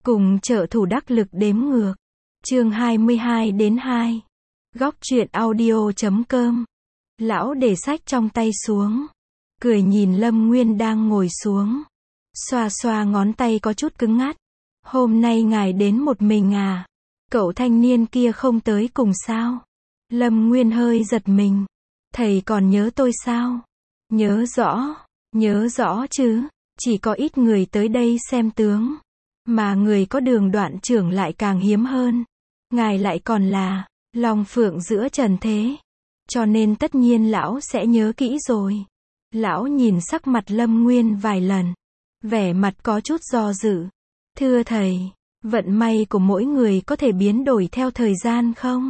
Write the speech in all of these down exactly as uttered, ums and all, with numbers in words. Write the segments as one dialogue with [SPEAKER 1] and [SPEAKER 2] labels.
[SPEAKER 1] Cùng trợ thủ đắc lực đếm ngược. Chương hai mươi hai đến hai. Góc truyện audio chấm com. Lão để sách trong tay xuống. Cười nhìn Lâm Nguyên đang ngồi xuống. Xoa xoa ngón tay có chút cứng ngắt. Hôm nay ngài đến một mình à? Cậu thanh niên kia không tới cùng sao? Lâm Nguyên hơi giật mình. Thầy còn nhớ tôi sao? Nhớ rõ, nhớ rõ chứ. Chỉ có ít người tới đây xem tướng. Mà người có Đường Đoạn trưởng lại càng hiếm hơn. Ngài lại còn là long phượng giữa trần thế. Cho nên tất nhiên lão sẽ nhớ kỹ rồi. Lão nhìn sắc mặt Lâm Nguyên vài lần. Vẻ mặt có chút do dự. Thưa thầy, vận may của mỗi người có thể biến đổi theo thời gian không?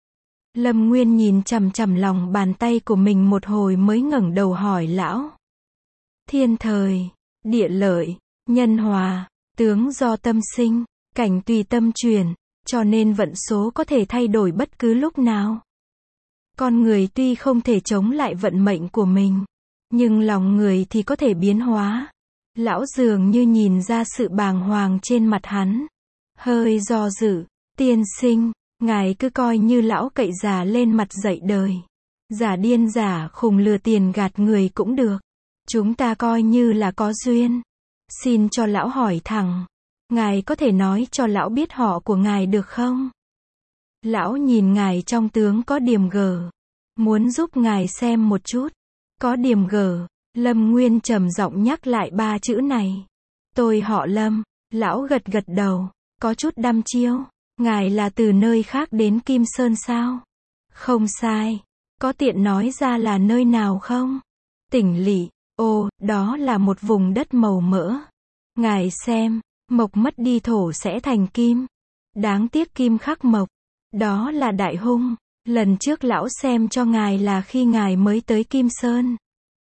[SPEAKER 1] Lâm Nguyên nhìn chằm chằm lòng bàn tay của mình một hồi mới ngẩng đầu hỏi lão. Thiên thời, địa lợi, nhân hòa, tướng do tâm sinh, cảnh tùy tâm chuyển, cho nên vận số có thể thay đổi bất cứ lúc nào. Con người tuy không thể chống lại vận mệnh của mình, nhưng lòng người thì có thể biến hóa. Lão dường như nhìn ra sự bàng hoàng trên mặt hắn. Hơi do dự, tiên sinh, ngài cứ coi như lão cậy già lên mặt dạy đời. Giả điên giả khùng lừa tiền gạt người cũng được. Chúng ta coi như là có duyên. Xin cho lão hỏi thẳng. Ngài có thể nói cho lão biết họ của ngài được không? Lão nhìn ngài trong tướng có điểm gờ. Muốn giúp ngài xem một chút. Có điểm gờ. Lâm Nguyên trầm giọng nhắc lại ba chữ này. Tôi họ Lâm. Lão gật gật đầu. Có chút đăm chiêu. Ngài là từ nơi khác đến Kim Sơn sao? Không sai. Có tiện nói ra là nơi nào không? Tỉnh Lỵ. Ồ, đó là một vùng đất màu mỡ. Ngài xem, mộc mất đi thổ sẽ thành kim. Đáng tiếc kim khắc mộc. Đó là đại hung. Lần trước lão xem cho ngài là khi ngài mới tới Kim Sơn.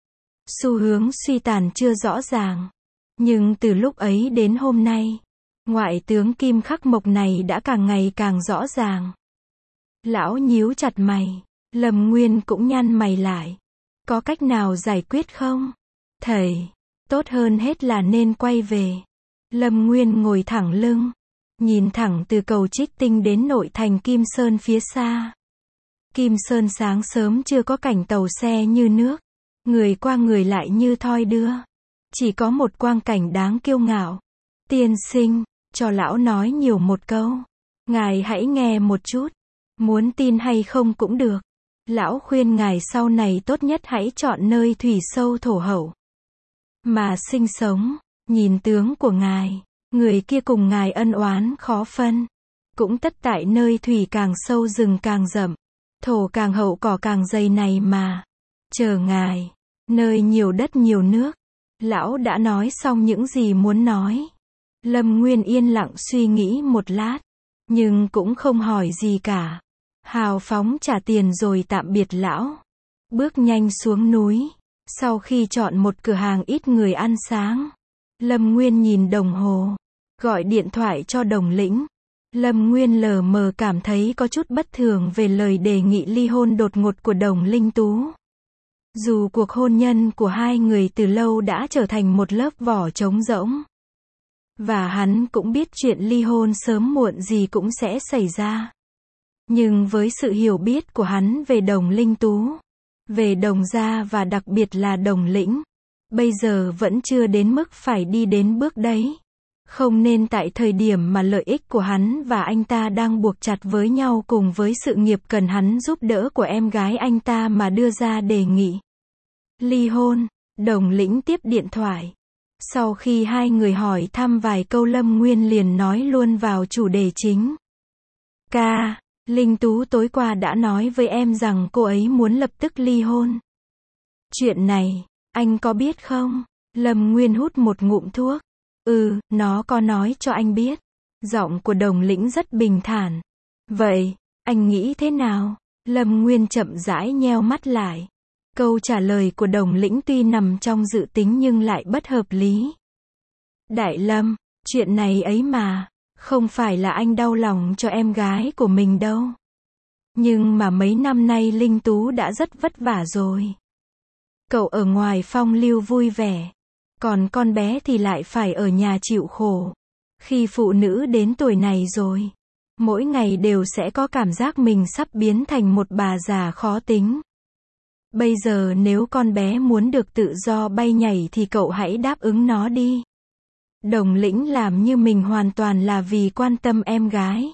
[SPEAKER 1] Xu hướng suy tàn chưa rõ ràng. Nhưng từ lúc ấy đến hôm nay, ngoại tướng kim khắc mộc này đã càng ngày càng rõ ràng. Lão nhíu chặt mày. Lâm Nguyên cũng nhăn mày lại. Có cách nào giải quyết không? Thầy, tốt hơn hết là nên quay về. Lâm Nguyên ngồi thẳng lưng, nhìn thẳng từ cầu Trích Tinh đến nội thành Kim Sơn phía xa. Kim Sơn sáng sớm chưa có cảnh tàu xe như nước, người qua người lại như thoi đưa. Chỉ có một quang cảnh đáng kiêu ngạo. Tiên sinh, cho lão nói nhiều một câu. Ngài hãy nghe một chút. Muốn tin hay không cũng được. Lão khuyên ngài sau này tốt nhất hãy chọn nơi thủy sâu thổ hậu mà sinh sống. Nhìn tướng của ngài, người kia cùng ngài ân oán khó phân. Cũng tất tại nơi thủy càng sâu rừng càng rậm, thổ càng hậu cỏ càng dày này mà. Chờ ngài, nơi nhiều đất nhiều nước. Lão đã nói xong những gì muốn nói. Lâm Nguyên yên lặng suy nghĩ một lát, nhưng cũng không hỏi gì cả. Hào phóng trả tiền rồi tạm biệt lão. Bước nhanh xuống núi. Sau khi chọn một cửa hàng ít người ăn sáng, Lâm Nguyên nhìn đồng hồ, gọi điện thoại cho Đồng Lĩnh. Lâm Nguyên lờ mờ cảm thấy có chút bất thường về lời đề nghị ly hôn đột ngột của Đồng Linh Tú. Dù cuộc hôn nhân của hai người từ lâu đã trở thành một lớp vỏ trống rỗng. Và hắn cũng biết chuyện ly hôn sớm muộn gì cũng sẽ xảy ra. Nhưng với sự hiểu biết của hắn về Đồng Linh Tú, về Đồng gia và đặc biệt là Đồng Lĩnh, bây giờ vẫn chưa đến mức phải đi đến bước đấy. Không nên tại thời điểm mà lợi ích của hắn và anh ta đang buộc chặt với nhau cùng với sự nghiệp cần hắn giúp đỡ của em gái anh ta mà đưa ra đề nghị ly hôn. Đồng Lĩnh tiếp điện thoại. Sau khi hai người hỏi thăm vài câu, Lâm Nguyên liền nói luôn vào chủ đề chính. Ca, Linh Tú tối qua đã nói với em rằng cô ấy muốn lập tức ly hôn. Chuyện này, anh có biết không? Lâm Nguyên hút một ngụm thuốc. Ừ, nó có nói cho anh biết. Giọng của Đồng Lĩnh rất bình thản. Vậy, anh nghĩ thế nào? Lâm Nguyên chậm rãi nheo mắt lại. Câu trả lời của Đồng Lĩnh tuy nằm trong dự tính nhưng lại bất hợp lý. Đại Lâm, chuyện này ấy mà, không phải là anh đau lòng cho em gái của mình đâu. Nhưng mà mấy năm nay Linh Tú đã rất vất vả rồi. Cậu ở ngoài phong lưu vui vẻ, còn con bé thì lại phải ở nhà chịu khổ. Khi phụ nữ đến tuổi này rồi, mỗi ngày đều sẽ có cảm giác mình sắp biến thành một bà già khó tính. Bây giờ nếu con bé muốn được tự do bay nhảy thì cậu hãy đáp ứng nó đi. Đồng Lĩnh làm như mình hoàn toàn là vì quan tâm em gái.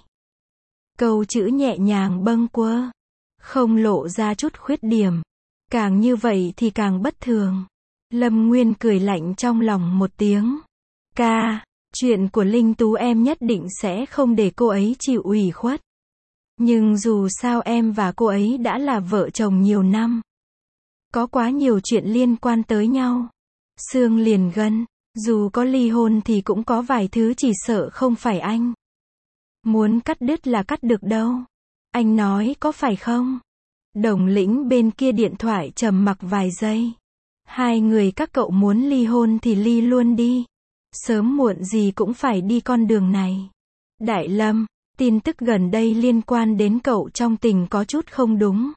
[SPEAKER 1] Câu chữ nhẹ nhàng bâng quơ, không lộ ra chút khuyết điểm. Càng như vậy thì càng bất thường. Lâm Nguyên cười lạnh trong lòng một tiếng. Ca, chuyện của Linh Tú em nhất định sẽ không để cô ấy chịu ủy khuất. Nhưng dù sao em và cô ấy đã là vợ chồng nhiều năm. Có quá nhiều chuyện liên quan tới nhau. Xương liền gân, dù có ly hôn thì cũng có vài thứ chỉ sợ không phải anh muốn cắt đứt là cắt được đâu. Anh nói có phải không? Đồng Lĩnh bên kia điện thoại trầm mặc vài giây. Hai người các cậu muốn ly hôn thì ly luôn đi. Sớm muộn gì cũng phải đi con đường này. Đại Lâm, tin tức gần đây liên quan đến cậu trong tình có chút không đúng.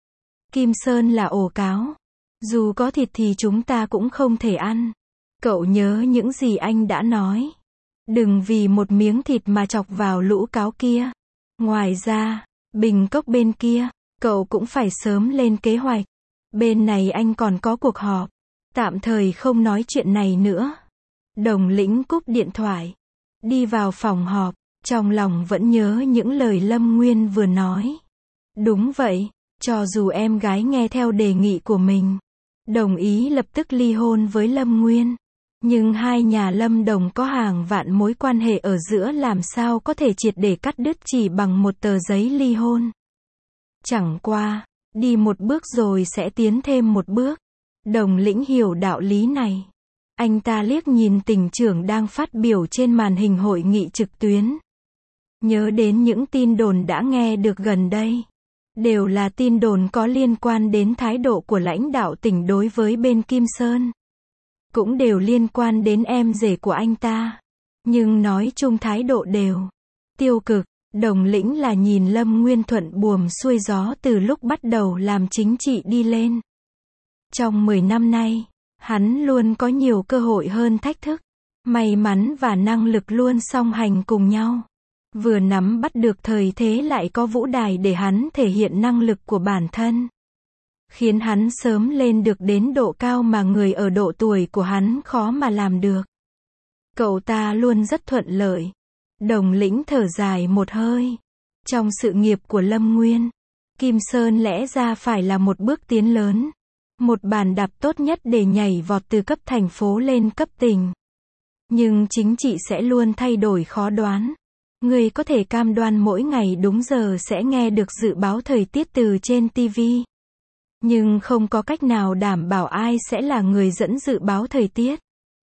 [SPEAKER 1] Kim Sơn là ổ cáo. Dù có thịt thì chúng ta cũng không thể ăn. Cậu nhớ những gì anh đã nói. Đừng vì một miếng thịt mà chọc vào lũ cáo kia. Ngoài ra, Bình Cốc bên kia, cậu cũng phải sớm lên kế hoạch. Bên này anh còn có cuộc họp. Tạm thời không nói chuyện này nữa. Đồng Lĩnh cúp điện thoại. Đi vào phòng họp. Trong lòng vẫn nhớ những lời Lâm Nguyên vừa nói. Đúng vậy, cho dù em gái nghe theo đề nghị của mình, đồng ý lập tức ly hôn với Lâm Nguyên. Nhưng hai nhà Lâm Đồng có hàng vạn mối quan hệ ở giữa, làm sao có thể triệt để cắt đứt chỉ bằng một tờ giấy ly hôn. Chẳng qua, đi một bước rồi sẽ tiến thêm một bước. Đồng Lĩnh hiểu đạo lý này. Anh ta liếc nhìn tỉnh trưởng đang phát biểu trên màn hình hội nghị trực tuyến. Nhớ đến những tin đồn đã nghe được gần đây. Đều là tin đồn có liên quan đến thái độ của lãnh đạo tỉnh đối với bên Kim Sơn. Cũng đều liên quan đến em rể của anh ta. Nhưng nói chung thái độ đều tiêu cực. Đồng Lĩnh là nhìn Lâm Nguyên thuận buồm xuôi gió từ lúc bắt đầu làm chính trị đi lên. Trong mười năm nay, hắn luôn có nhiều cơ hội hơn thách thức. May mắn và năng lực luôn song hành cùng nhau. Vừa nắm bắt được thời thế lại có vũ đài để hắn thể hiện năng lực của bản thân. Khiến hắn sớm lên được đến độ cao mà người ở độ tuổi của hắn khó mà làm được. Cậu ta luôn rất thuận lợi. Đồng Lĩnh thở dài một hơi. Trong sự nghiệp của Lâm Nguyên, Kim Sơn lẽ ra phải là một bước tiến lớn. Một bàn đạp tốt nhất để nhảy vọt từ cấp thành phố lên cấp tỉnh. Nhưng chính trị sẽ luôn thay đổi khó đoán. Người có thể cam đoan mỗi ngày đúng giờ sẽ nghe được dự báo thời tiết từ trên ti vi. Nhưng không có cách nào đảm bảo ai sẽ là người dẫn dự báo thời tiết.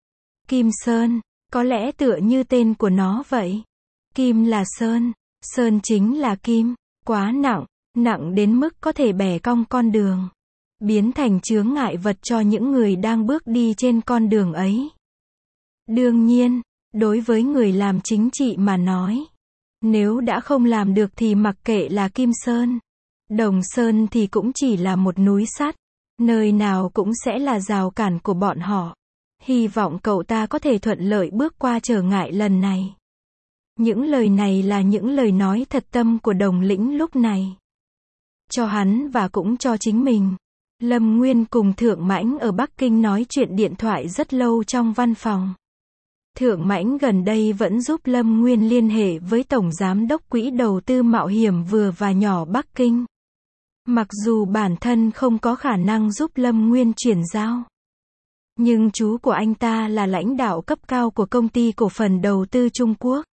[SPEAKER 1] Kim Sơn, có lẽ tựa như tên của nó vậy. Kim là Sơn, Sơn chính là Kim. Quá nặng, nặng đến mức có thể bẻ cong con đường. Biến thành chướng ngại vật cho những người đang bước đi trên con đường ấy. Đương nhiên, đối với người làm chính trị mà nói, nếu đã không làm được thì mặc kệ là Kim Sơn, Đồng Sơn thì cũng chỉ là một núi sắt, nơi nào cũng sẽ là rào cản của bọn họ. Hy vọng cậu ta có thể thuận lợi bước qua trở ngại lần này. Những lời này là những lời nói thật tâm của Đồng Lĩnh lúc này. Cho hắn và cũng cho chính mình. Lâm Nguyên cùng Thượng Mãnh ở Bắc Kinh nói chuyện điện thoại rất lâu trong văn phòng. Thượng Mãnh gần đây vẫn giúp Lâm Nguyên liên hệ với Tổng Giám đốc Quỹ Đầu tư Mạo hiểm vừa và nhỏ Bắc Kinh. Mặc dù bản thân không có khả năng giúp Lâm Nguyên chuyển giao. Nhưng chú của anh ta là lãnh đạo cấp cao của công ty cổ phần đầu tư Trung Quốc.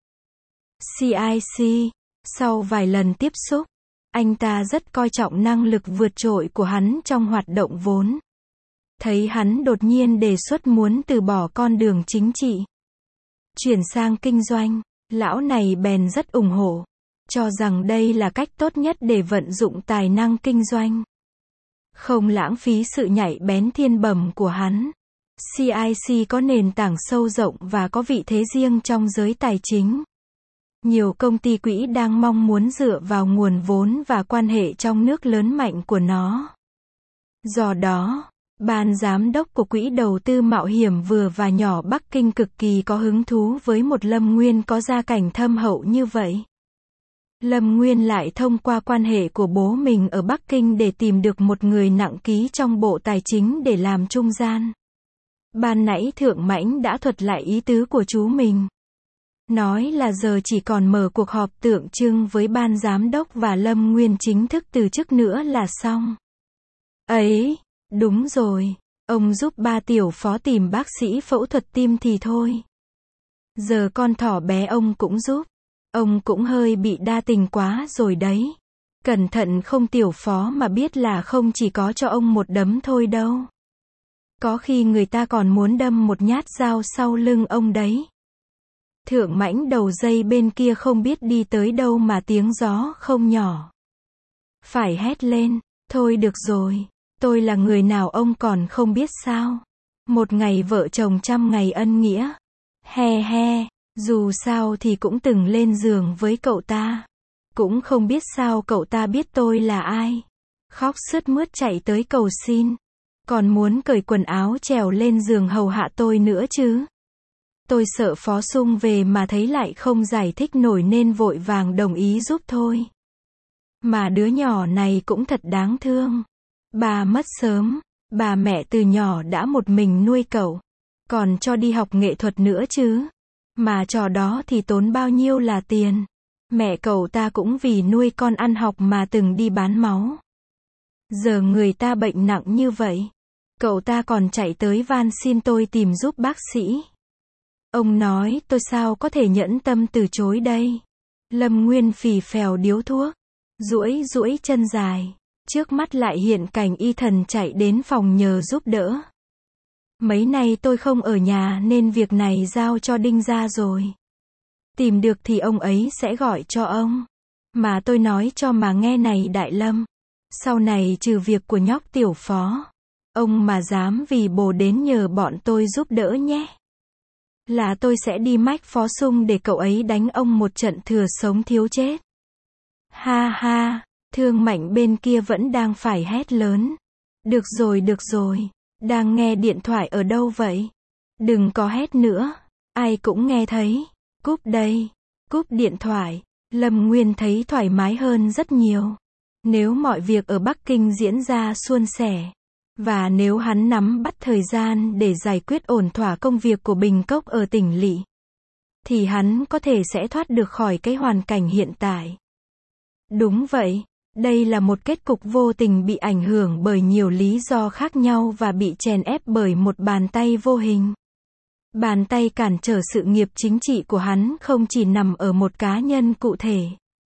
[SPEAKER 1] xê i xê. Sau vài lần tiếp xúc, anh ta rất coi trọng năng lực vượt trội của hắn trong hoạt động vốn. Thấy hắn đột nhiên đề xuất muốn từ bỏ con đường chính trị, chuyển sang kinh doanh, lão này bèn rất ủng hộ, cho rằng đây là cách tốt nhất để vận dụng tài năng kinh doanh. Không lãng phí sự nhạy bén thiên bẩm của hắn. xê i xê có nền tảng sâu rộng và có vị thế riêng trong giới tài chính. Nhiều công ty quỹ đang mong muốn dựa vào nguồn vốn và quan hệ trong nước lớn mạnh của nó. Do đó, Ban giám đốc của quỹ đầu tư mạo hiểm vừa và nhỏ Bắc Kinh cực kỳ có hứng thú với một Lâm Nguyên có gia cảnh thâm hậu như vậy. Lâm Nguyên lại thông qua quan hệ của bố mình ở Bắc Kinh để tìm được một người nặng ký trong Bộ Tài chính để làm trung gian. Ban nãy Thượng Mãnh đã thuật lại ý tứ của chú mình. Nói là giờ chỉ còn mở cuộc họp tượng trưng với ban giám đốc và Lâm Nguyên chính thức từ chức nữa là xong. Ấy, đúng rồi, ông giúp ba tiểu phó tìm bác sĩ phẫu thuật tim thì thôi. Giờ con thỏ bé ông cũng giúp. Ông cũng hơi bị đa tình quá rồi đấy. Cẩn thận không tiểu phó mà biết là không chỉ có cho ông một đấm thôi đâu. Có khi người ta còn muốn đâm một nhát dao sau lưng ông đấy. Thượng Mãnh đầu dây bên kia không biết đi tới đâu mà tiếng gió không nhỏ. Phải hét lên, thôi được rồi, tôi là người nào ông còn không biết sao. Một ngày vợ chồng trăm ngày ân nghĩa. He he, dù sao thì cũng từng lên giường với cậu ta. Cũng không biết sao cậu ta biết tôi là ai. Khóc sướt mướt chạy tới cầu xin. Còn muốn cởi quần áo trèo lên giường hầu hạ tôi nữa chứ. Tôi sợ Phó Sung về mà thấy lại không giải thích nổi nên vội vàng đồng ý giúp thôi. Mà đứa nhỏ này cũng thật đáng thương. Bà mất sớm, bà mẹ từ nhỏ đã một mình nuôi cậu. Còn cho đi học nghệ thuật nữa chứ. Mà trò đó thì tốn bao nhiêu là tiền. Mẹ cậu ta cũng vì nuôi con ăn học mà từng đi bán máu. Giờ người ta bệnh nặng như vậy. Cậu ta còn chạy tới van xin tôi tìm giúp bác sĩ. Ông nói tôi sao có thể nhẫn tâm từ chối đây. Lâm Nguyên phì phèo điếu thuốc. Duỗi duỗi chân dài. Trước mắt lại hiện cảnh y thần chạy đến phòng nhờ giúp đỡ. Mấy nay tôi không ở nhà nên việc này giao cho Đinh gia rồi. Tìm được thì ông ấy sẽ gọi cho ông. Mà tôi nói cho mà nghe này Đại Lâm. Sau này trừ việc của nhóc tiểu phó. Ông mà dám vì bồ đến nhờ bọn tôi giúp đỡ nhé. Là tôi sẽ đi mách Phó Sung để cậu ấy đánh ông một trận thừa sống thiếu chết. Ha ha, Thương Mạnh bên kia vẫn đang phải hét lớn. Được rồi được rồi, đang nghe điện thoại ở đâu vậy? Đừng có hét nữa, ai cũng nghe thấy. Cúp đây, cúp điện thoại. Lâm Nguyên thấy thoải mái hơn rất nhiều. Nếu mọi việc ở Bắc Kinh diễn ra suôn sẻ. Và nếu hắn nắm bắt thời gian để giải quyết ổn thỏa công việc của Bình Cốc ở tỉnh lỵ, thì hắn có thể sẽ thoát được khỏi cái hoàn cảnh hiện tại. Đúng vậy, đây là một kết cục vô tình bị ảnh hưởng bởi nhiều lý do khác nhau và bị chèn ép bởi một bàn tay vô hình. Bàn tay cản trở sự nghiệp chính trị của hắn không chỉ nằm ở một cá nhân cụ thể,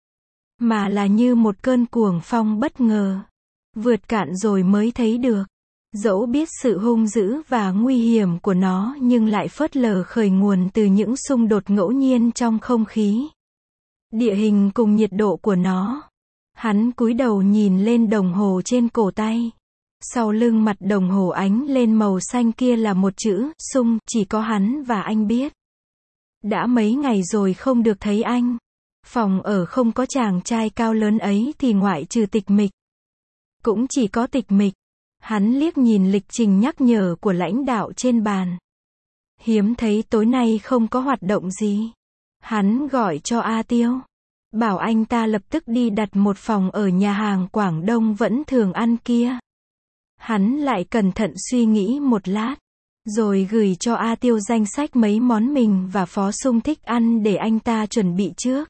[SPEAKER 1] mà là như một cơn cuồng phong bất ngờ. Vượt cạn rồi mới thấy được. Dẫu biết sự hung dữ và nguy hiểm của nó nhưng lại phớt lờ khởi nguồn từ những xung đột ngẫu nhiên trong không khí, địa hình cùng nhiệt độ của nó. Hắn cúi đầu nhìn lên đồng hồ trên cổ tay. Sau lưng mặt đồng hồ ánh lên màu xanh kia là một chữ, Sung, chỉ có hắn và anh biết. Đã mấy ngày rồi không được thấy anh. Phòng ở không có chàng trai cao lớn ấy thì ngoại trừ Tịch Mịch. Cũng chỉ có Tịch Mịch. Hắn liếc nhìn lịch trình nhắc nhở của lãnh đạo trên bàn. Hiếm thấy tối nay không có hoạt động gì. Hắn gọi cho A Tiêu. Bảo anh ta lập tức đi đặt một phòng ở nhà hàng Quảng Đông vẫn thường ăn kia. Hắn lại cẩn thận suy nghĩ một lát. Rồi gửi cho A Tiêu danh sách mấy món mình và Phó Sung thích ăn để anh ta chuẩn bị trước.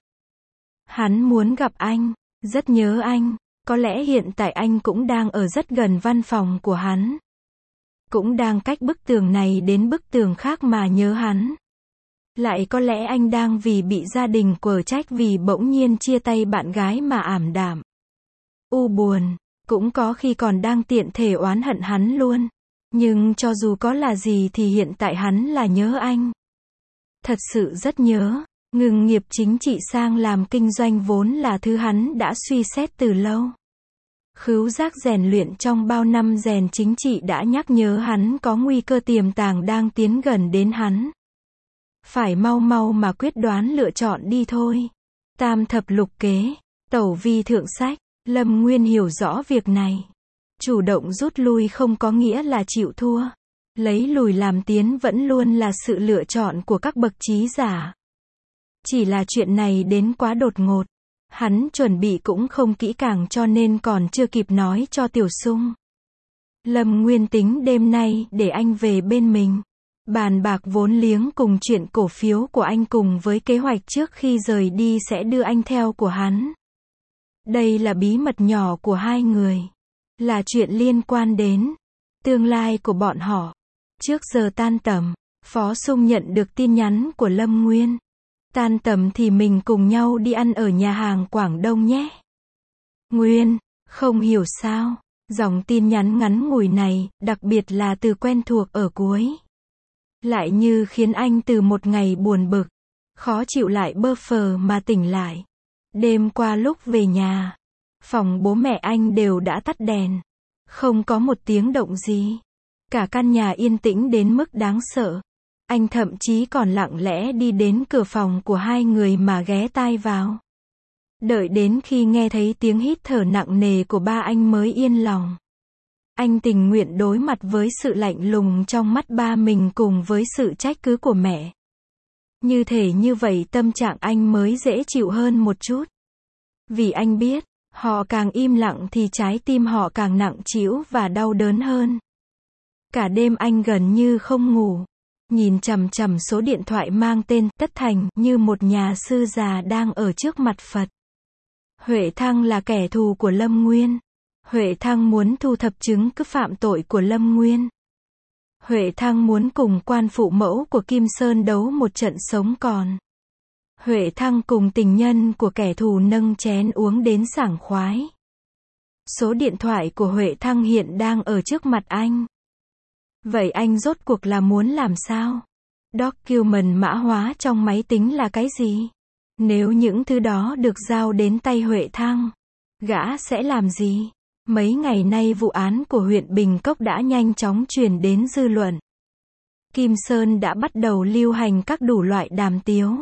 [SPEAKER 1] Hắn muốn gặp anh. Rất nhớ anh. Có lẽ hiện tại anh cũng đang ở rất gần văn phòng của hắn. Cũng đang cách bức tường này đến bức tường khác mà nhớ hắn. Lại có lẽ anh đang vì bị gia đình quở trách vì bỗng nhiên chia tay bạn gái mà ảm đạm. U buồn, cũng có khi còn đang tiện thể oán hận hắn luôn. Nhưng cho dù có là gì thì hiện tại hắn là nhớ anh. Thật sự rất nhớ. Ngừng nghiệp chính trị sang làm kinh doanh vốn là thứ hắn đã suy xét từ lâu. Khứu giác rèn luyện trong bao năm rèn chính trị đã nhắc nhớ hắn có nguy cơ tiềm tàng đang tiến gần đến hắn. Phải mau mau mà quyết đoán lựa chọn đi thôi. Tam thập lục kế, tẩu vi thượng sách, Lâm Nguyên hiểu rõ việc này. Chủ động rút lui không có nghĩa là chịu thua. Lấy lùi làm tiến vẫn luôn là sự lựa chọn của các bậc trí giả. Chỉ là chuyện này đến quá đột ngột. Hắn chuẩn bị cũng không kỹ càng cho nên còn chưa kịp nói cho Tiểu Sung. Lâm Nguyên tính đêm nay để anh về bên mình. Bàn bạc vốn liếng cùng chuyện cổ phiếu của anh cùng với kế hoạch trước khi rời đi sẽ đưa anh theo của hắn. Đây là bí mật nhỏ của hai người. Là chuyện liên quan đến tương lai của bọn họ. Trước giờ tan tầm, Phó Sung nhận được tin nhắn của Lâm Nguyên. Tan tầm thì mình cùng nhau đi ăn ở nhà hàng Quảng Đông nhé. Nguyên, không hiểu sao, dòng tin nhắn ngắn ngủi này, đặc biệt là từ quen thuộc ở cuối. Lại như khiến anh từ một ngày buồn bực, khó chịu lại bơ phờ mà tỉnh lại. Đêm qua lúc về nhà, phòng bố mẹ anh đều đã tắt đèn. Không có một tiếng động gì. Cả căn nhà yên tĩnh đến mức đáng sợ. Anh thậm chí còn lặng lẽ đi đến cửa phòng của hai người mà ghé tai vào. Đợi đến khi nghe thấy tiếng hít thở nặng nề của ba anh mới yên lòng. Anh tình nguyện đối mặt với sự lạnh lùng trong mắt ba mình cùng với sự trách cứ của mẹ. Như thể như vậy tâm trạng anh mới dễ chịu hơn một chút. Vì anh biết, họ càng im lặng thì trái tim họ càng nặng trĩu và đau đớn hơn. Cả đêm anh gần như không ngủ. Nhìn chằm chằm số điện thoại mang tên Tất Thành như một nhà sư già đang ở trước mặt Phật. Huệ Thăng là kẻ thù của Lâm Nguyên. Huệ Thăng muốn thu thập chứng cứ phạm tội của Lâm Nguyên. Huệ Thăng muốn cùng quan phụ mẫu của Kim Sơn đấu một trận sống còn. Huệ Thăng cùng tình nhân của kẻ thù nâng chén uống đến sảng khoái. Số điện thoại của Huệ Thăng hiện đang ở trước mặt anh. Vậy anh rốt cuộc là muốn làm sao? Document mã hóa trong máy tính là cái gì? Nếu những thứ đó được giao đến tay Huệ Thăng, gã sẽ làm gì? Mấy ngày nay vụ án của huyện Bình Cốc đã nhanh chóng truyền đến dư luận. Kim Sơn đã bắt đầu lưu hành các đủ loại đàm tiếu.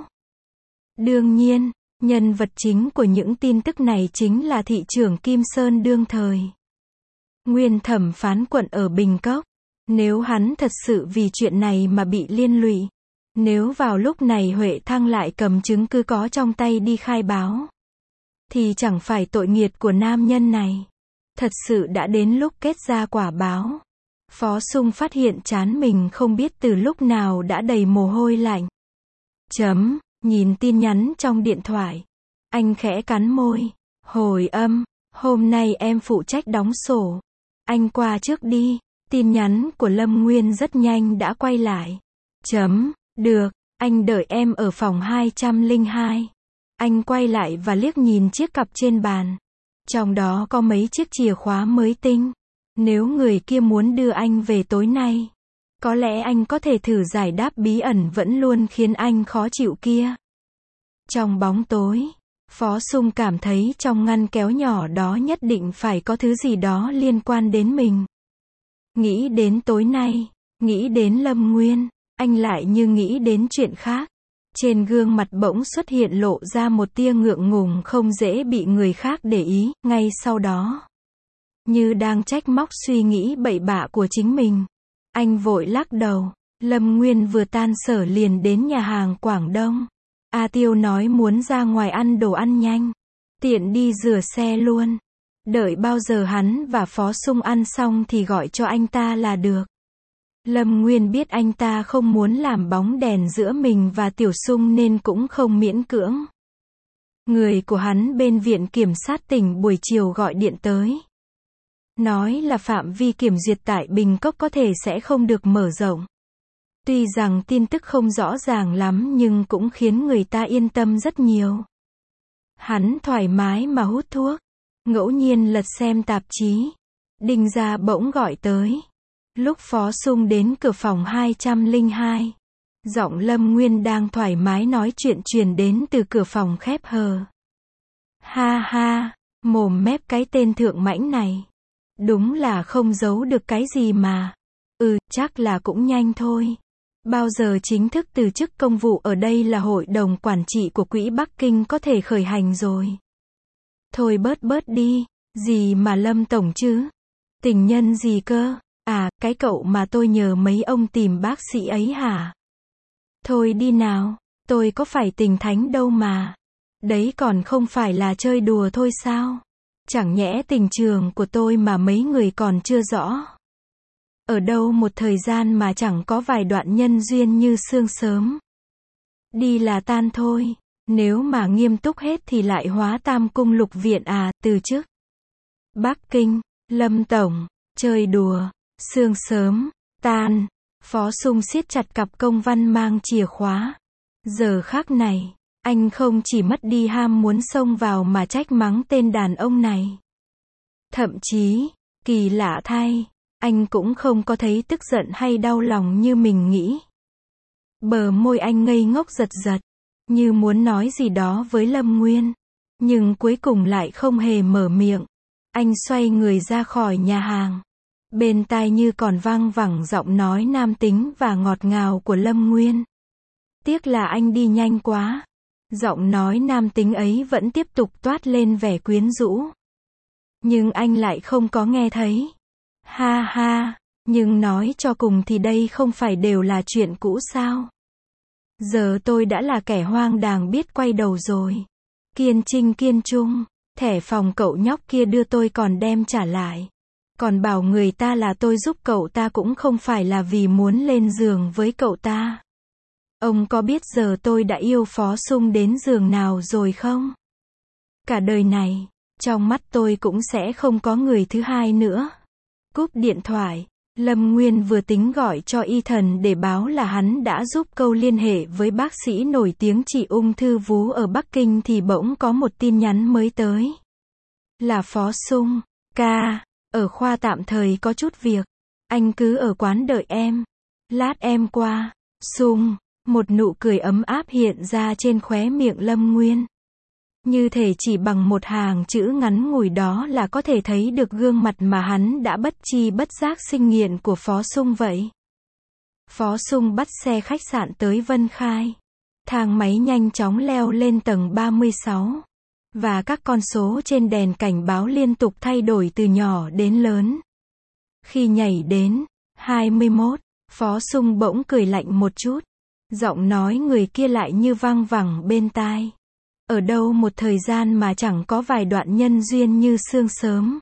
[SPEAKER 1] Đương nhiên, nhân vật chính của những tin tức này chính là thị trưởng Kim Sơn đương thời. Nguyên thẩm phán quận ở Bình Cốc. Nếu hắn thật sự vì chuyện này mà bị liên lụy, nếu vào lúc này Huệ Thăng lại cầm chứng cứ có trong tay đi khai báo, thì chẳng phải tội nghiệt của nam nhân này. Thật sự đã đến lúc kết ra quả báo. Phó Sung phát hiện trán mình không biết từ lúc nào đã đầy mồ hôi lạnh. Chấm, nhìn tin nhắn trong điện thoại. Anh khẽ cắn môi. Hồi âm, hôm nay em phụ trách đóng sổ. Anh qua trước đi. Tin nhắn của Lâm Nguyên rất nhanh đã quay lại. Chấm, được, anh đợi em ở phòng hai trăm lẻ hai. Anh quay lại và liếc nhìn chiếc cặp trên bàn. Trong đó có mấy chiếc chìa khóa mới tinh. Nếu người kia muốn đưa anh về tối nay, có lẽ anh có thể thử giải đáp bí ẩn vẫn luôn khiến anh khó chịu kia. Trong bóng tối, Phó Sung cảm thấy trong ngăn kéo nhỏ đó nhất định phải có thứ gì đó liên quan đến mình. Nghĩ đến tối nay, nghĩ đến Lâm Nguyên, anh lại như nghĩ đến chuyện khác. Trên gương mặt bỗng xuất hiện lộ ra một tia ngượng ngùng không dễ bị người khác để ý, ngay sau đó. Như đang trách móc suy nghĩ bậy bạ của chính mình. Anh vội lắc đầu. Lâm Nguyên vừa tan sở liền đến nhà hàng Quảng Đông. A Tiêu nói muốn ra ngoài ăn đồ ăn nhanh. Tiện đi rửa xe luôn. Đợi bao giờ hắn và Phó Sung ăn xong thì gọi cho anh ta là được. Lâm Nguyên biết anh ta không muốn làm bóng đèn giữa mình và Tiểu Sung nên cũng không miễn cưỡng. Người của hắn bên viện kiểm sát tỉnh buổi chiều gọi điện tới. Nói là phạm vi kiểm duyệt tại Bình Cốc có thể sẽ không được mở rộng. Tuy rằng tin tức không rõ ràng lắm nhưng cũng khiến người ta yên tâm rất nhiều. Hắn thoải mái mà hút thuốc. Ngẫu nhiên lật xem tạp chí. Đinh Gia bỗng gọi tới. Lúc Phó Sung đến cửa phòng hai trăm lẻ hai. Giọng Lâm Nguyên đang thoải mái nói chuyện truyền đến từ cửa phòng khép hờ. Ha ha, mồm mép cái tên thượng mãnh này. Đúng là không giấu được cái gì mà. Ừ, chắc là cũng nhanh thôi. Bao giờ chính thức từ chức công vụ ở đây là hội đồng quản trị của quỹ Bắc Kinh có thể khởi hành rồi. Thôi bớt bớt đi, gì mà Lâm Tổng chứ. Tình nhân gì cơ? À, cái cậu mà tôi nhờ mấy ông tìm bác sĩ ấy hả? Thôi đi nào, tôi có phải tình thánh đâu mà. Đấy còn không phải là chơi đùa thôi sao? Chẳng nhẽ tình trường của tôi mà mấy người còn chưa rõ. Ở đâu một thời gian mà chẳng có vài đoạn nhân duyên như sương sớm. Đi là tan thôi, nếu mà nghiêm túc hết thì lại hóa Tam Cung Lục Viện à, từ chức. Bắc Kinh, Lâm Tổng, chơi đùa, sương sớm, tan. Phó Sung siết chặt cặp công văn mang chìa khóa. Giờ khắc này, anh không chỉ mất đi ham muốn xông vào mà trách mắng tên đàn ông này. Thậm chí, kỳ lạ thay, anh cũng không có thấy tức giận hay đau lòng như mình nghĩ. Bờ môi anh ngây ngốc giật giật, như muốn nói gì đó với Lâm Nguyên, nhưng cuối cùng lại không hề mở miệng. Anh xoay người ra khỏi nhà hàng. Bên tai như còn vang vẳng giọng nói nam tính và ngọt ngào của Lâm Nguyên. Tiếc là anh đi nhanh quá. Giọng nói nam tính ấy vẫn tiếp tục toát lên vẻ quyến rũ. Nhưng anh lại không có nghe thấy. Ha ha, nhưng nói cho cùng thì đây không phải đều là chuyện cũ sao? Giờ tôi đã là kẻ hoang đàng biết quay đầu rồi. Kiên trinh kiên trung, thẻ phòng cậu nhóc kia đưa tôi còn đem trả lại. Còn bảo người ta là tôi giúp cậu ta cũng không phải là vì muốn lên giường với cậu ta. Ông có biết giờ tôi đã yêu Phó Sung đến giường nào rồi không? Cả đời này, trong mắt tôi cũng sẽ không có người thứ hai nữa. Cúp điện thoại, Lâm Nguyên vừa tính gọi cho y thần để báo là hắn đã giúp câu liên hệ với bác sĩ nổi tiếng trị ung thư vú ở Bắc Kinh thì bỗng có một tin nhắn mới tới. Là Phó Sung, ca, ở khoa tạm thời có chút việc. Anh cứ ở quán đợi em. Lát em qua. Sung, một nụ cười ấm áp hiện ra trên khóe miệng Lâm Nguyên. Như thể chỉ bằng một hàng chữ ngắn ngủi đó là có thể thấy được gương mặt mà hắn đã bất chi bất giác sinh nghiện của Phó Sung vậy. Phó Sung bắt xe khách sạn tới Vân Khai. Thang máy nhanh chóng leo lên tầng ba mươi sáu. Và các con số trên đèn cảnh báo liên tục thay đổi từ nhỏ đến lớn. Khi nhảy đến hai mươi mốt, Phó Sung bỗng cười lạnh một chút. Giọng nói người kia lại như vang vẳng bên tai. Ở đâu một thời gian mà chẳng có vài đoạn nhân duyên như sương sớm.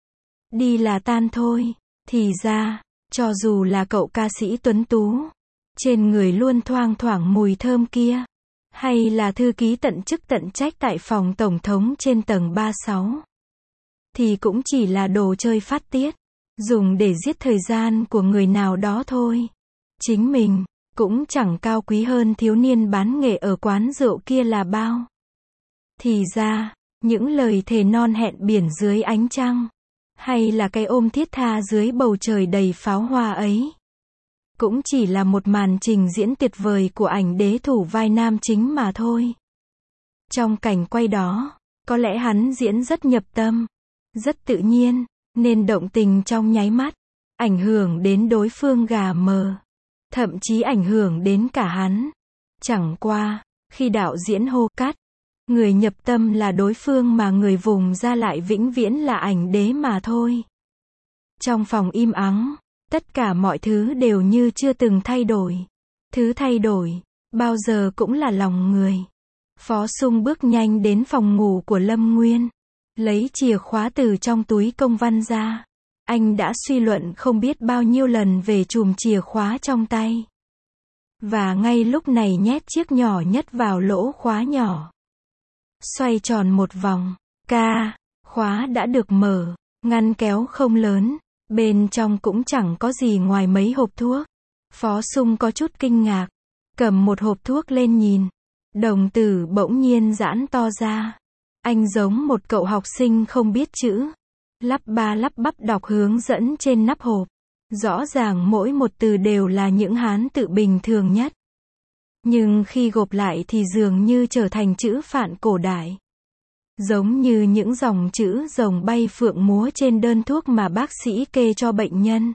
[SPEAKER 1] Đi là tan thôi. Thì ra, cho dù là cậu ca sĩ tuấn tú, trên người luôn thoang thoảng mùi thơm kia, hay là thư ký tận chức tận trách tại phòng tổng thống trên tầng ba mươi sáu, thì cũng chỉ là đồ chơi phát tiết, dùng để giết thời gian của người nào đó thôi. Chính mình, cũng chẳng cao quý hơn thiếu niên bán nghệ ở quán rượu kia là bao. Thì ra, những lời thề non hẹn biển dưới ánh trăng, hay là cái ôm thiết tha dưới bầu trời đầy pháo hoa ấy, cũng chỉ là một màn trình diễn tuyệt vời của ảnh đế thủ vai nam chính mà thôi. Trong cảnh quay đó, có lẽ hắn diễn rất nhập tâm, rất tự nhiên, nên động tình trong nháy mắt, ảnh hưởng đến đối phương gà mờ, thậm chí ảnh hưởng đến cả hắn. Chẳng qua, khi đạo diễn hô cắt, người nhập tâm là đối phương mà người vùng ra lại vĩnh viễn là ảnh đế mà thôi. Trong phòng im ắng, tất cả mọi thứ đều như chưa từng thay đổi. Thứ thay đổi, bao giờ cũng là lòng người. Phó Sung bước nhanh đến phòng ngủ của Lâm Nguyên, lấy chìa khóa từ trong túi công văn ra. Anh đã suy luận không biết bao nhiêu lần về chùm chìa khóa trong tay. Và ngay lúc này nhét chiếc nhỏ nhất vào lỗ khóa nhỏ. Xoay tròn một vòng, ca, khóa đã được mở, ngăn kéo không lớn, bên trong cũng chẳng có gì ngoài mấy hộp thuốc. Phó Sung có chút kinh ngạc, cầm một hộp thuốc lên nhìn, đồng tử bỗng nhiên giãn to ra. Anh giống một cậu học sinh không biết chữ, lắp ba lắp bắp đọc hướng dẫn trên nắp hộp. Rõ ràng mỗi một từ đều là những Hán tự bình thường nhất. Nhưng khi gộp lại thì dường như trở thành chữ Phạn cổ đại. Giống như những dòng chữ rồng bay phượng múa trên đơn thuốc mà bác sĩ kê cho bệnh nhân.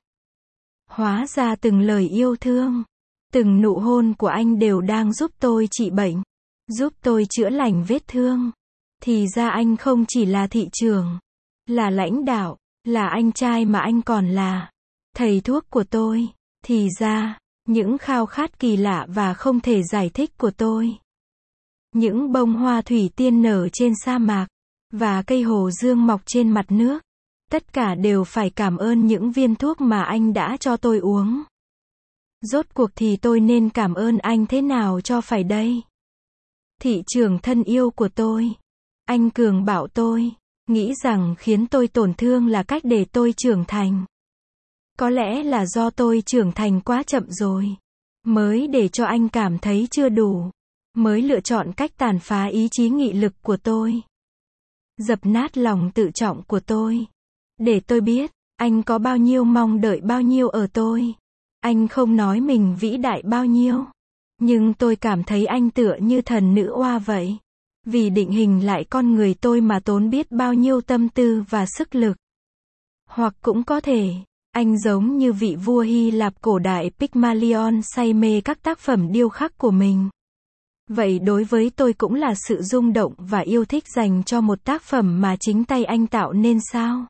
[SPEAKER 1] Hóa ra từng lời yêu thương, từng nụ hôn của anh đều đang giúp tôi trị bệnh, giúp tôi chữa lành vết thương. Thì ra anh không chỉ là thị trưởng, là lãnh đạo, Là anh trai mà anh còn là thầy thuốc của tôi. Thì ra, những khao khát kỳ lạ và không thể giải thích của tôi. Những bông hoa thủy tiên nở trên sa mạc, và cây hồ dương mọc trên mặt nước. Tất cả đều phải cảm ơn những viên thuốc mà anh đã cho tôi uống. Rốt cuộc thì tôi nên cảm ơn anh thế nào cho phải đây? Thị trưởng thân yêu của tôi. Anh Cường bảo tôi, nghĩ rằng khiến tôi tổn thương là cách để tôi trưởng thành. Có lẽ là do tôi trưởng thành quá chậm rồi. Mới để cho anh cảm thấy chưa đủ. Mới lựa chọn cách tàn phá ý chí nghị lực của tôi. Dập nát lòng tự trọng của tôi. Để tôi biết, anh có bao nhiêu mong đợi bao nhiêu ở tôi. Anh không nói mình vĩ đại bao nhiêu. Nhưng tôi cảm thấy anh tựa như thần nữ oa vậy. Vì định hình lại con người tôi mà tốn biết bao nhiêu tâm tư và sức lực. Hoặc cũng có thể, anh giống như vị vua Hy Lạp cổ đại Pygmalion say mê các tác phẩm điêu khắc của mình. Vậy đối với tôi cũng là sự rung động và yêu thích dành cho một tác phẩm mà chính tay anh tạo nên sao?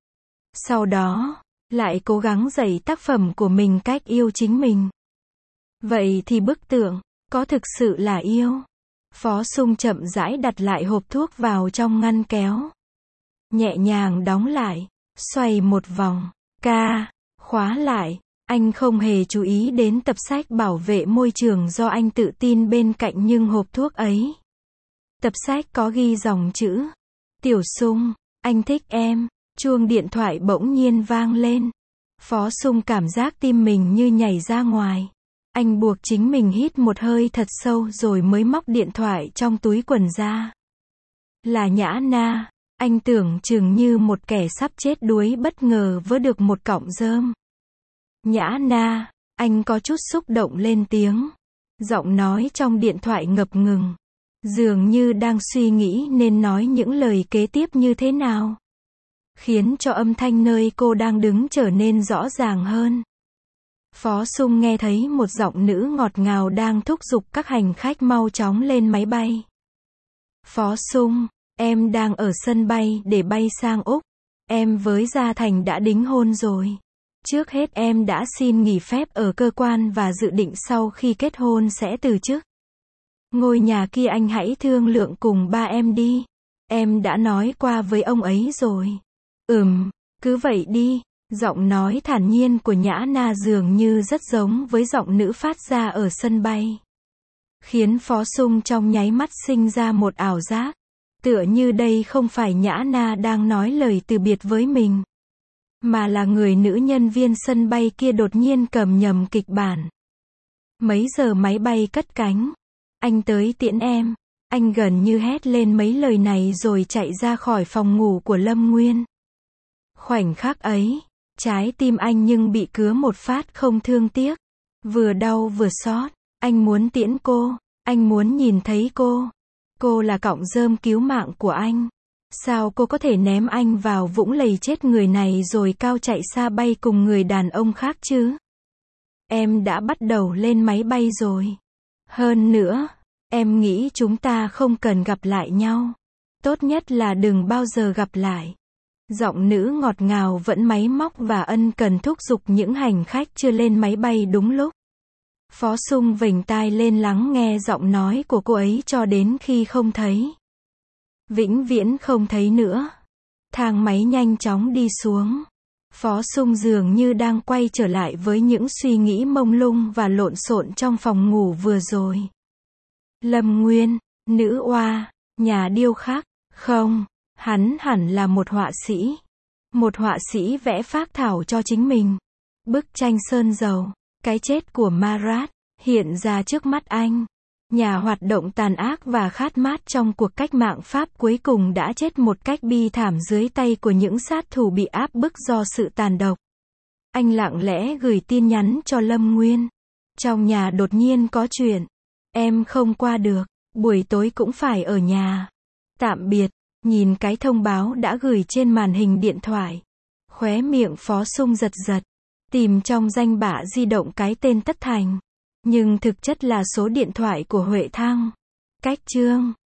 [SPEAKER 1] Sau đó, lại cố gắng dạy tác phẩm của mình cách yêu chính mình. Vậy thì bức tượng, có thực sự là yêu? Phó Sung chậm rãi đặt lại hộp thuốc vào trong ngăn kéo. Nhẹ nhàng đóng lại, xoay một vòng, ca, khóa lại. Anh không hề chú ý đến tập sách bảo vệ môi trường do anh tự tin bên cạnh nhưng hộp thuốc ấy. Tập sách có ghi dòng chữ. Tiểu Sung, anh thích em. Chuông điện thoại bỗng nhiên vang lên. Phó Sung cảm giác tim mình như nhảy ra ngoài. Anh buộc chính mình hít một hơi thật sâu rồi mới móc điện thoại trong túi quần ra. Là Nhã Na. Anh tưởng chừng như một kẻ sắp chết đuối bất ngờ vớ được một cọng rơm. Nhã Na, anh có chút xúc động lên tiếng. Giọng nói trong điện thoại ngập ngừng. Dường như đang suy nghĩ nên nói những lời kế tiếp như thế nào. Khiến cho âm thanh nơi cô đang đứng trở nên rõ ràng hơn. Phó Sung nghe thấy một giọng nữ ngọt ngào đang thúc giục các hành khách mau chóng lên máy bay. Phó Sung, em đang ở sân bay để bay sang Úc. Em với Gia Thành đã đính hôn rồi. Trước hết em đã xin nghỉ phép ở cơ quan và dự định sau khi kết hôn sẽ từ chức. Ngôi nhà kia anh hãy thương lượng cùng ba em đi. Em đã nói qua với ông ấy rồi. Ừm, cứ vậy đi. Giọng nói thản nhiên của Nhã Na dường như rất giống với giọng nữ phát ra ở sân bay. Khiến Phó Sung trong nháy mắt sinh ra một ảo giác. Tựa như đây không phải Nhã Na đang nói lời từ biệt với mình. Mà là người nữ nhân viên sân bay kia đột nhiên cầm nhầm kịch bản. Mấy giờ máy bay cất cánh? Anh tới tiễn em. Anh gần như hét lên mấy lời này rồi chạy ra khỏi phòng ngủ của Lâm Nguyên. Khoảnh khắc ấy, trái tim anh nhưng bị cứa một phát không thương tiếc. Vừa đau vừa xót. Anh muốn tiễn cô. Anh muốn nhìn thấy cô. Cô là cọng rơm cứu mạng của anh. Sao cô có thể ném anh vào vũng lầy chết người này rồi cao chạy xa bay cùng người đàn ông khác chứ? Em đã bắt đầu lên máy bay rồi. Hơn nữa, em nghĩ chúng ta không cần gặp lại nhau. Tốt nhất là đừng bao giờ gặp lại. Giọng nữ ngọt ngào vẫn máy móc và ân cần thúc giục những hành khách chưa lên máy bay đúng lúc. Phó Sung vểnh tai lên lắng nghe giọng nói của cô ấy cho đến khi không thấy. Vĩnh viễn không thấy nữa. Thang máy nhanh chóng đi xuống. Phó Sung dường như đang quay trở lại với những suy nghĩ mông lung và lộn xộn trong phòng ngủ vừa rồi. Lâm Nguyên, nữ oa, nhà điêu khắc, không, hắn hẳn là một họa sĩ. Một họa sĩ vẽ phác thảo cho chính mình. Bức tranh sơn dầu, cái chết của Marat, hiện ra trước mắt anh. Nhà hoạt động tàn ác và khát mát trong cuộc cách mạng Pháp cuối cùng đã chết một cách bi thảm dưới tay của những sát thủ bị áp bức do sự tàn độc. Anh lặng lẽ gửi tin nhắn cho Lâm Nguyên. Trong nhà đột nhiên có chuyện. Em không qua được, buổi tối cũng phải ở nhà. Tạm biệt. Nhìn cái thông báo đã gửi trên màn hình điện thoại. Khóe miệng Phó Sung giật giật. Tìm trong danh bạ di động cái tên Tất Thành. Nhưng thực chất là số điện thoại của Huệ Thăng. Cách chương